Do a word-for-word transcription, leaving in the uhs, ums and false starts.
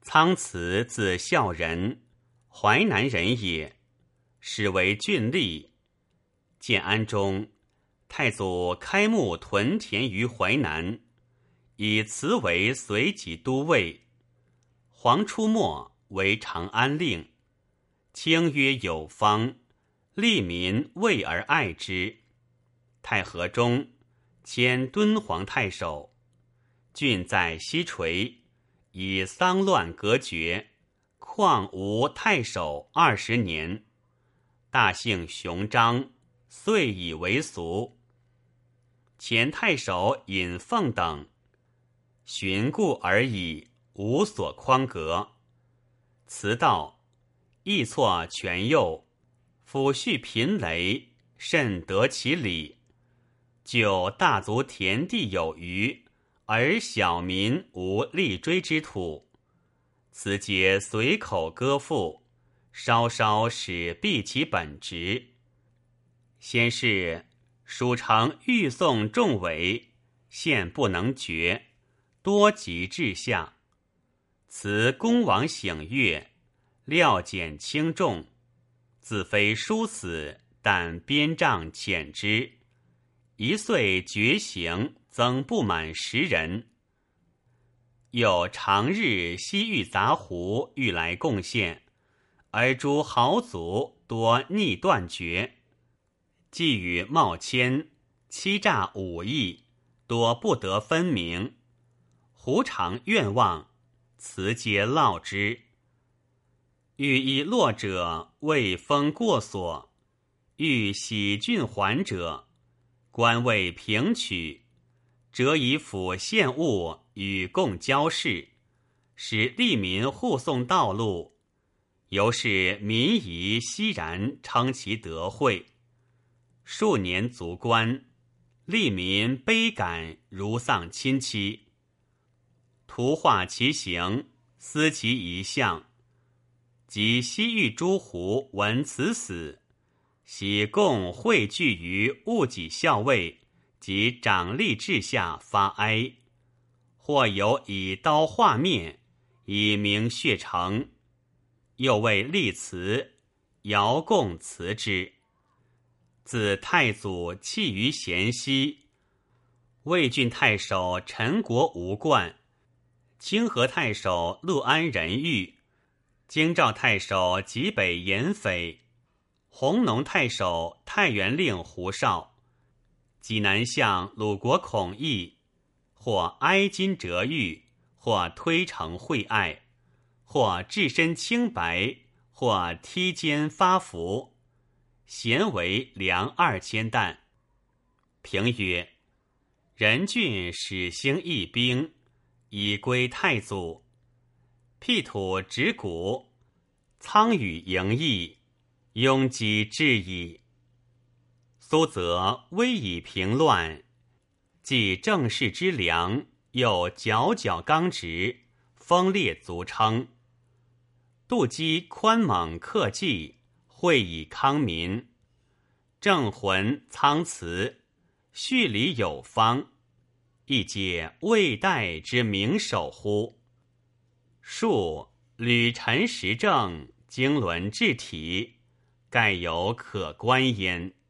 苍辞字孝仁，淮南人也，始为郡吏。建安中，太祖开牧屯田于淮南，以辞为随己都尉。黄初末为长安令，清曰有方，吏民畏而爱之。太和中，迁敦煌太守，郡在西垂，以丧乱隔绝，况无太守二十年。大姓雄张，遂以为俗。前太守尹凤等，循故而已，无所匡革。辞道，亦错权右，抚恤贫瘍，甚得其理。就大族田地有余，而小民无立锥之土，此皆随口歌赋，稍稍使避其本职。先是蜀城欲送众委，现不能决，多疾至下。辞公王省阅，料减轻重，自非殊死，但鞭杖遣之。一岁绝刑，增不满十人。又常日西域杂胡欲来贡献，而诸豪族多逆断绝，既与冒谦，欺诈武艺，多不得分明。胡常愿望，辞皆烙之。欲以落者，未封过所；欲喜郡还者，官位平取，则以府县务与共交事，使吏民护送道路，由是民夷熙然称其德惠。数年足观，吏民悲感如丧亲戚，图画其形，思其遗像。及西域诸胡闻此死，喜共汇聚于戊己校尉及长吏治下发哀，或有以刀画面，以明血成，又为立祠，遥共辞之。自太祖弃于咸熙，魏郡太守陈国吴冠，清河太守陆安仁玉，京兆太守济北严斐，弘农太守太原令胡绍，济南相鲁国孔毅，或哀今折玉，或推诚惠爱，或置身清白，或踢肩发福，咸为粮二千担。评曰：仁郡始兴义兵，以归太祖。辟土植谷，苍羽盈溢，拥挤至矣。苏则威以平乱，既正事之良，又皎皎刚直，锋烈足称。杜基宽猛克济，惠以康民。正浑苍辞，序里有方，亦皆魏代之名手乎？数吕臣时政，经纶治体，盖有可观焉。